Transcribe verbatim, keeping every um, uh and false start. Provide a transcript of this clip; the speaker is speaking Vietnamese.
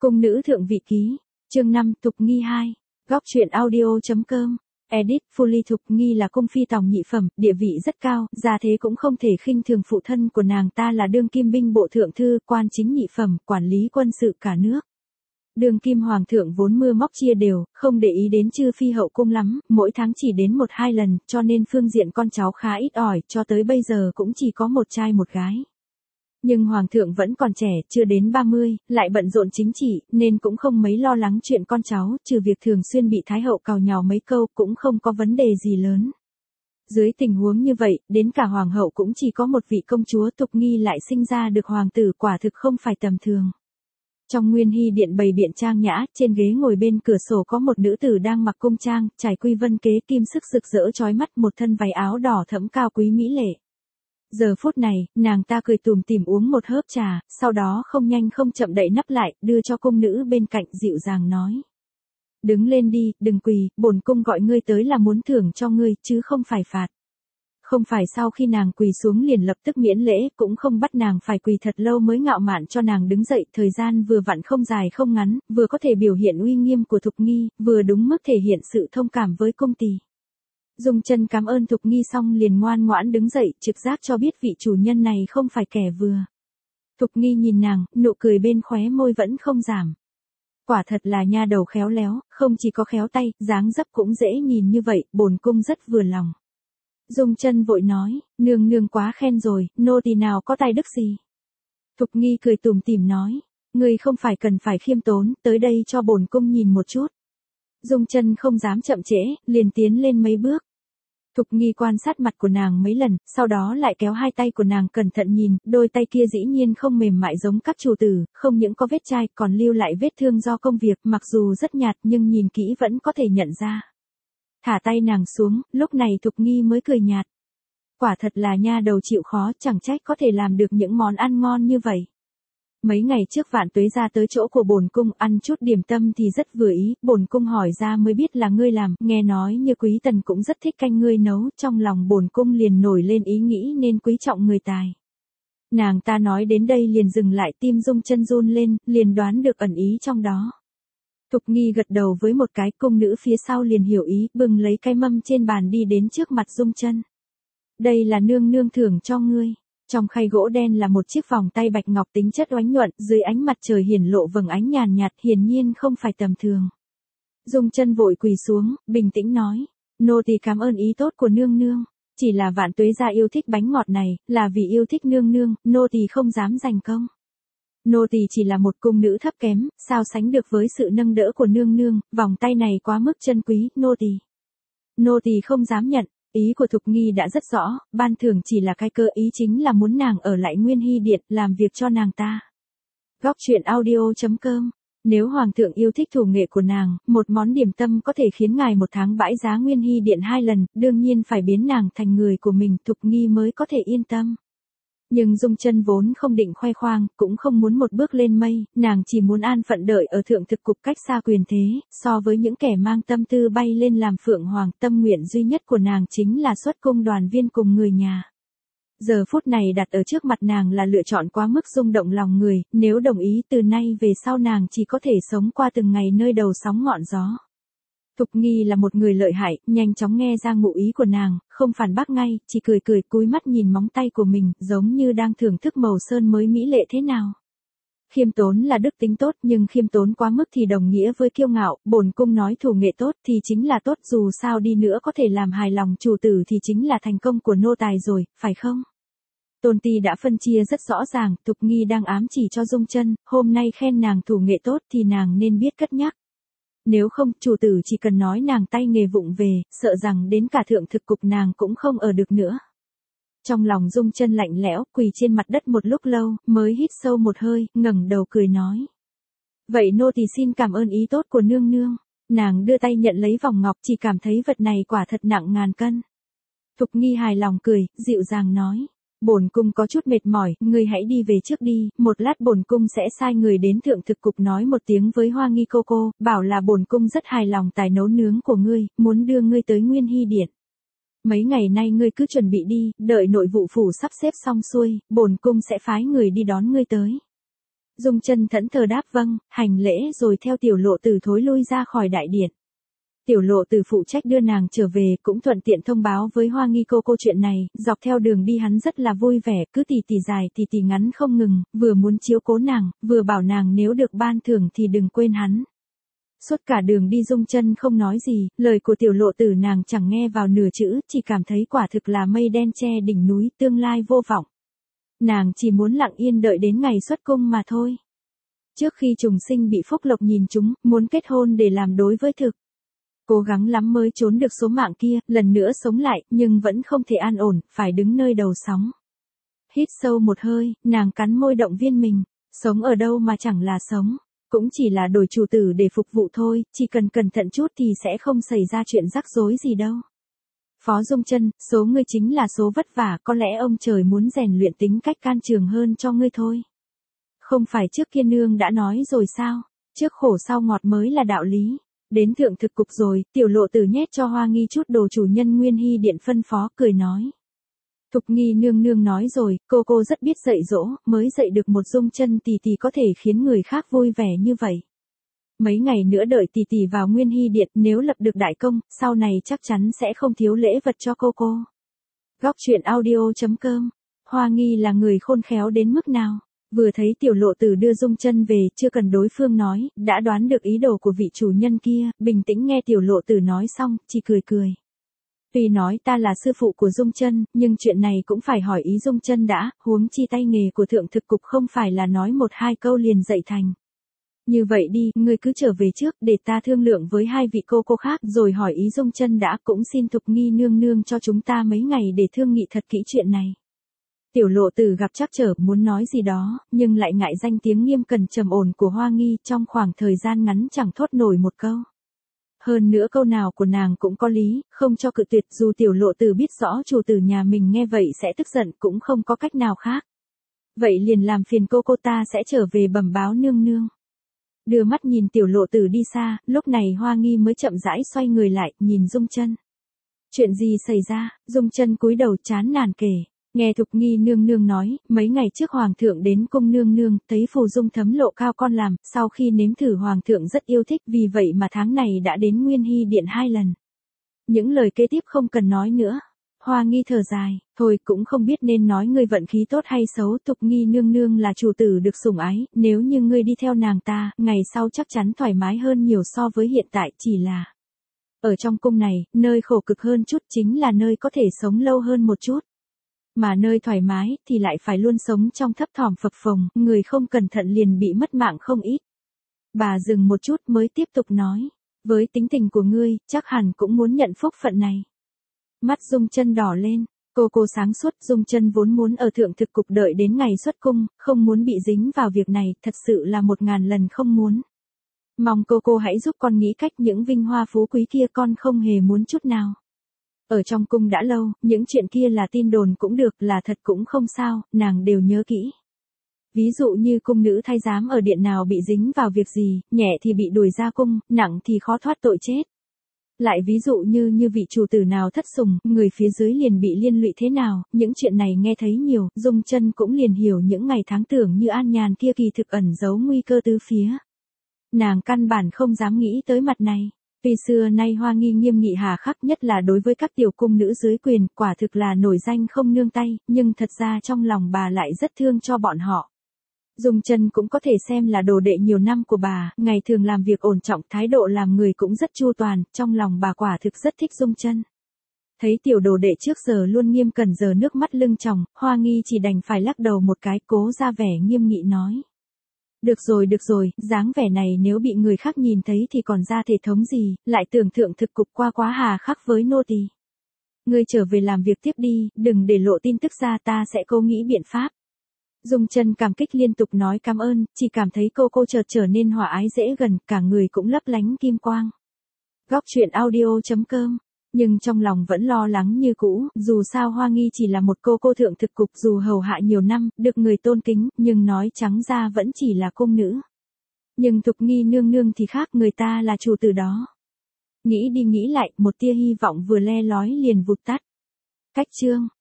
Cung nữ thượng vị ký, chương năm, Thục Nghi hai, góc truyện audio.com, edit, Fully Thục Nghi là cung phi tòng nhị phẩm, địa vị rất cao, gia thế cũng không thể khinh thường, phụ thân của nàng ta là đương kim binh bộ thượng thư, quan chính nhị phẩm, quản lý quân sự cả nước. Đương kim hoàng thượng vốn mưa móc chia đều, không để ý đến chư phi hậu cung lắm, mỗi tháng chỉ đến một hai lần, cho nên phương diện con cháu khá ít ỏi, cho tới bây giờ cũng chỉ có một trai một gái. Nhưng hoàng thượng vẫn còn trẻ, chưa đến ba mươi, lại bận rộn chính trị, nên cũng không mấy lo lắng chuyện con cháu, trừ việc thường xuyên bị thái hậu càu nhàu mấy câu, cũng không có vấn đề gì lớn. Dưới tình huống như vậy, đến cả hoàng hậu cũng chỉ có một vị công chúa, Thục Nghi lại sinh ra được hoàng tử, quả thực không phải tầm thường. Trong Nguyên Hy điện bày biện trang nhã, trên ghế ngồi bên cửa sổ có một nữ tử đang mặc cung trang, trải quy vân kế kim sức rực rỡ chói mắt, một thân váy áo đỏ thẫm cao quý mỹ lệ. Giờ phút này, nàng ta cười tủm tỉm uống một hớp trà, sau đó không nhanh không chậm đậy nắp lại, đưa cho cung nữ bên cạnh, dịu dàng nói: "Đứng lên đi, đừng quỳ, bổn cung gọi ngươi tới là muốn thưởng cho ngươi, chứ không phải phạt." Không phải sau khi nàng quỳ xuống liền lập tức miễn lễ, cũng không bắt nàng phải quỳ thật lâu mới ngạo mạn cho nàng đứng dậy, thời gian vừa vặn không dài không ngắn, vừa có thể biểu hiện uy nghiêm của Thục Nghi, vừa đúng mức thể hiện sự thông cảm với cung tỳ. Dung Chân cảm ơn Thục Nghi xong liền ngoan ngoãn đứng dậy, trực giác cho biết vị chủ nhân này không phải kẻ vừa. Thục Nghi nhìn nàng, nụ cười bên khóe môi vẫn không giảm. Quả thật là nha đầu khéo léo, không chỉ có khéo tay, dáng dấp cũng dễ nhìn như vậy, bổn cung rất vừa lòng. Dung Chân vội nói, nương nương quá khen rồi, nô tỳ nào có tài đức gì. Thục Nghi cười tủm tỉm nói, ngươi không phải cần phải khiêm tốn, tới đây cho bổn cung nhìn một chút. Dung Chân không dám chậm trễ, liền tiến lên mấy bước. Thục Nghi quan sát mặt của nàng mấy lần, sau đó lại kéo hai tay của nàng cẩn thận nhìn, đôi tay kia dĩ nhiên không mềm mại giống các chủ tử, không những có vết chai, còn lưu lại vết thương do công việc, mặc dù rất nhạt nhưng nhìn kỹ vẫn có thể nhận ra. Thả tay nàng xuống, lúc này Thục Nghi mới cười nhạt. Quả thật là nha đầu chịu khó, chẳng trách có thể làm được những món ăn ngon như vậy. Mấy ngày trước Vạn Tuế ra tới chỗ của bổn cung ăn chút điểm tâm thì rất vừa ý, bổn cung hỏi ra mới biết là ngươi làm, nghe nói như Quý Tần cũng rất thích canh ngươi nấu, trong lòng bổn cung liền nổi lên ý nghĩ nên quý trọng người tài. Nàng ta nói đến đây liền dừng lại, tim Dung Chân run lên, liền đoán được ẩn ý trong đó. Thục Nghi gật đầu với một cái, cung nữ phía sau liền hiểu ý, bưng lấy cái mâm trên bàn đi đến trước mặt Dung Chân. Đây là nương nương thưởng cho ngươi. Trong khay gỗ đen là một chiếc vòng tay bạch ngọc tính chất oánh nhuận, dưới ánh mặt trời hiển lộ vầng ánh nhàn nhạt, hiển nhiên không phải tầm thường. Dung Chân vội quỳ xuống, bình tĩnh nói, nô tỳ cảm ơn ý tốt của nương nương, chỉ là Vạn Tuế gia yêu thích bánh ngọt này, là vì yêu thích nương nương, nô tỳ không dám giành công. Nô tỳ chỉ là một cung nữ thấp kém, sao sánh được với sự nâng đỡ của nương nương, vòng tay này quá mức chân quý, nô tỳ. Nô tỳ không dám nhận. Ý của Thục Nghi đã rất rõ, ban thưởng chỉ là cái cơ, ý chính là muốn nàng ở lại Nguyên Hy điện, làm việc cho nàng ta. Góc truyện audio.com, nếu hoàng thượng yêu thích thủ nghệ của nàng, một món điểm tâm có thể khiến ngài một tháng bãi giá Nguyên Hy điện hai lần, đương nhiên phải biến nàng thành người của mình, Thục Nghi mới có thể yên tâm. Nhưng Dung Chân vốn không định khoe khoang, cũng không muốn một bước lên mây, nàng chỉ muốn an phận đợi ở thượng thực cục cách xa quyền thế, so với những kẻ mang tâm tư bay lên làm phượng hoàng, tâm nguyện duy nhất của nàng chính là xuất cung đoàn viên cùng người nhà. Giờ phút này đặt ở trước mặt nàng là lựa chọn quá mức rung động lòng người, nếu đồng ý từ nay về sau nàng chỉ có thể sống qua từng ngày nơi đầu sóng ngọn gió. Thục Nghi là một người lợi hại, nhanh chóng nghe ra ngụ ý của nàng, không phản bác ngay, chỉ cười cười cúi mắt nhìn móng tay của mình, giống như đang thưởng thức màu sơn mới mỹ lệ thế nào. Khiêm tốn là đức tính tốt, nhưng khiêm tốn quá mức thì đồng nghĩa với kiêu ngạo, bổn cung nói thủ nghệ tốt thì chính là tốt, dù sao đi nữa có thể làm hài lòng chủ tử thì chính là thành công của nô tài rồi, phải không? Tôn ti đã phân chia rất rõ ràng, Thục Nghi đang ám chỉ cho Dung Chân, hôm nay khen nàng thủ nghệ tốt thì nàng nên biết cất nhắc. Nếu không, chủ tử chỉ cần nói nàng tay nghề vụng về, sợ rằng đến cả thượng thực cục nàng cũng không ở được nữa. Trong lòng Dung Chân lạnh lẽo, quỳ trên mặt đất một lúc lâu, mới hít sâu một hơi, ngẩng đầu cười nói. Vậy nô tỳ xin cảm ơn ý tốt của nương nương. Nàng đưa tay nhận lấy vòng ngọc, chỉ cảm thấy vật này quả thật nặng ngàn cân. Thục Nghi hài lòng cười, dịu dàng nói. Bổn cung có chút mệt mỏi, ngươi hãy đi về trước đi, một lát bổn cung sẽ sai người đến thượng thực cục nói một tiếng với Hoa Nghi cô cô, bảo là bổn cung rất hài lòng tài nấu nướng của ngươi, muốn đưa ngươi tới Nguyên Hy điện. Mấy ngày nay ngươi cứ chuẩn bị đi, đợi nội vụ phủ sắp xếp xong xuôi, bổn cung sẽ phái người đi đón ngươi tới. Dung Chân thẫn thờ đáp vâng, hành lễ rồi theo Tiểu Lộ Tử thối lui ra khỏi đại điện. Tiểu Lộ Tử phụ trách đưa nàng trở về, cũng thuận tiện thông báo với Hoa Nghi cô cô chuyện này, dọc theo đường đi hắn rất là vui vẻ, cứ tì tì dài tì tì ngắn không ngừng, vừa muốn chiếu cố nàng, vừa bảo nàng nếu được ban thưởng thì đừng quên hắn. Suốt cả đường đi Dung Chân không nói gì, lời của Tiểu Lộ Tử nàng chẳng nghe vào nửa chữ, chỉ cảm thấy quả thực là mây đen che đỉnh núi, tương lai vô vọng. Nàng chỉ muốn lặng yên đợi đến ngày xuất cung mà thôi. Trước khi trùng sinh bị Phúc Lộc nhìn chúng, muốn kết hôn để làm đối với thực. Cố gắng lắm mới trốn được số mạng kia, lần nữa sống lại, nhưng vẫn không thể an ổn, phải đứng nơi đầu sóng. Hít sâu một hơi, nàng cắn môi động viên mình, sống ở đâu mà chẳng là sống, cũng chỉ là đổi chủ tử để phục vụ thôi, chỉ cần cẩn thận chút thì sẽ không xảy ra chuyện rắc rối gì đâu. Phó Dung Chân, số ngươi chính là số vất vả, có lẽ ông trời muốn rèn luyện tính cách can trường hơn cho ngươi thôi. Không phải trước kia nương đã nói rồi sao, trước khổ sau ngọt mới là đạo lý. Đến thượng thực cục rồi, Tiểu Lộ Tử nhét cho Hoa Nghi chút đồ chủ nhân Nguyên Hy Điện phân phó, cười nói. Thục Nghi nương nương nói rồi, cô cô rất biết dạy dỗ, mới dạy được một Dung Chân tỷ tỷ có thể khiến người khác vui vẻ như vậy. Mấy ngày nữa đợi tỷ tỷ vào Nguyên Hy Điện, nếu lập được đại công, sau này chắc chắn sẽ không thiếu lễ vật cho cô cô. Góc truyện audio chấm com. Hoa Nghi là người khôn khéo đến mức nào? Vừa thấy Tiểu Lộ Tử đưa Dung Chân về, chưa cần đối phương nói, đã đoán được ý đồ của vị chủ nhân kia, bình tĩnh nghe Tiểu Lộ Tử nói xong, chỉ cười cười. Tuy nói ta là sư phụ của Dung Chân, nhưng chuyện này cũng phải hỏi ý Dung Chân đã, huống chi tay nghề của thượng thực cục không phải là nói một hai câu liền dạy thành. Như vậy đi, ngươi cứ trở về trước, để ta thương lượng với hai vị cô cô khác, rồi hỏi ý Dung Chân đã, cũng xin Thục Nghi nương nương cho chúng ta mấy ngày để thương nghị thật kỹ chuyện này. Tiểu Lộ Tử gặp trắc trở muốn nói gì đó, nhưng lại ngại danh tiếng nghiêm cẩn trầm ổn của Hoa Nghi, trong khoảng thời gian ngắn chẳng thốt nổi một câu. Hơn nữa câu nào của nàng cũng có lý, không cho cự tuyệt, dù Tiểu Lộ Tử biết rõ chủ tử nhà mình nghe vậy sẽ tức giận, cũng không có cách nào khác. Vậy liền làm phiền cô cô ta sẽ trở về bẩm báo nương nương. Đưa mắt nhìn Tiểu Lộ Tử đi xa, lúc này Hoa Nghi mới chậm rãi xoay người lại, nhìn Dung Chân. Chuyện gì xảy ra? Dung Chân cúi đầu chán nản kể. Nghe Thục Nghi nương nương nói, mấy ngày trước hoàng thượng đến cung nương nương, thấy phù dung thấm lộ cao con làm, sau khi nếm thử hoàng thượng rất yêu thích, vì vậy mà tháng này đã đến Nguyên Hy Điện hai lần. Những lời kế tiếp không cần nói nữa. Hoa Nghi thở dài, thôi cũng không biết nên nói ngươi vận khí tốt hay xấu, Thục Nghi nương nương là chủ tử được sủng ái, nếu như ngươi đi theo nàng ta, ngày sau chắc chắn thoải mái hơn nhiều so với hiện tại, chỉ là ở trong cung này, nơi khổ cực hơn chút chính là nơi có thể sống lâu hơn một chút. Mà nơi thoải mái thì lại phải luôn sống trong thấp thỏm phập phồng, người không cẩn thận liền bị mất mạng không ít. Bà dừng một chút mới tiếp tục nói, với tính tình của ngươi, chắc hẳn cũng muốn nhận phúc phận này. Mắt Dung Chân đỏ lên, cô cô sáng suốt, Dung Chân vốn muốn ở thượng thực cục đợi đến ngày xuất cung, không muốn bị dính vào việc này, thật sự là một ngàn lần không muốn. Mong cô cô hãy giúp con nghĩ cách, những vinh hoa phú quý kia con không hề muốn chút nào. Ở trong cung đã lâu, những chuyện kia là tin đồn cũng được, là thật cũng không sao, nàng đều nhớ kỹ. Ví dụ như cung nữ thái giám ở điện nào bị dính vào việc gì, nhẹ thì bị đuổi ra cung, nặng thì khó thoát tội chết. Lại ví dụ như như vị chủ tử nào thất sủng, người phía dưới liền bị liên lụy thế nào, những chuyện này nghe thấy nhiều, Dung Chân cũng liền hiểu những ngày tháng tưởng như an nhàn kia kỳ thực ẩn giấu nguy cơ tứ phía. Nàng căn bản không dám nghĩ tới mặt này. Tuy xưa nay Hoa Nghi nghiêm nghị hà khắc, nhất là đối với các tiểu cung nữ dưới quyền, quả thực là nổi danh không nương tay, nhưng thật ra trong lòng bà lại rất thương cho bọn họ. Dung Chân cũng có thể xem là đồ đệ nhiều năm của bà, ngày thường làm việc ổn trọng, thái độ làm người cũng rất chu toàn, trong lòng bà quả thực rất thích Dung Chân. Thấy tiểu đồ đệ trước giờ luôn nghiêm cẩn giờ nước mắt lưng tròng, Hoa Nghi chỉ đành phải lắc đầu một cái, cố ra vẻ nghiêm nghị nói. Được rồi được rồi, dáng vẻ này nếu bị người khác nhìn thấy thì còn ra thể thống gì, lại tưởng thượng thực cục qua quá hà khắc với nô tỳ. Ngươi trở về làm việc tiếp đi, đừng để lộ tin tức ra, ta sẽ cố nghĩ biện pháp. Dung Chân cảm kích liên tục nói cảm ơn, chỉ cảm thấy cô cô chợt trở nên hòa ái dễ gần, cả người cũng lấp lánh kim quang. Góc truyện audio chấm com. Nhưng trong lòng vẫn lo lắng như cũ, dù sao Hoa Nghi chỉ là một cô cô thượng thực cục, dù hầu hạ nhiều năm, được người tôn kính, nhưng nói trắng ra vẫn chỉ là cung nữ. Nhưng Thục Nghi nương nương thì khác, người ta là chủ tử đó. Nghĩ đi nghĩ lại, một tia hy vọng vừa le lói liền vụt tắt. Cách chương.